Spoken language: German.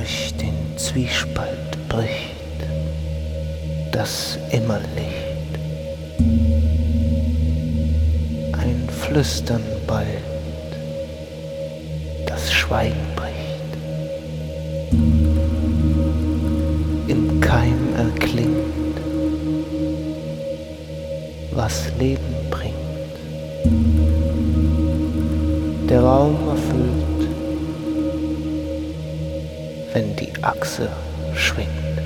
durch den Zwiespalt bricht das Immerlicht. Ein Flüstern bald das Schweigen bricht. Im Keim erklingt, was Leben bringt. Der Raum erfüllt, wenn die Achse schwingt.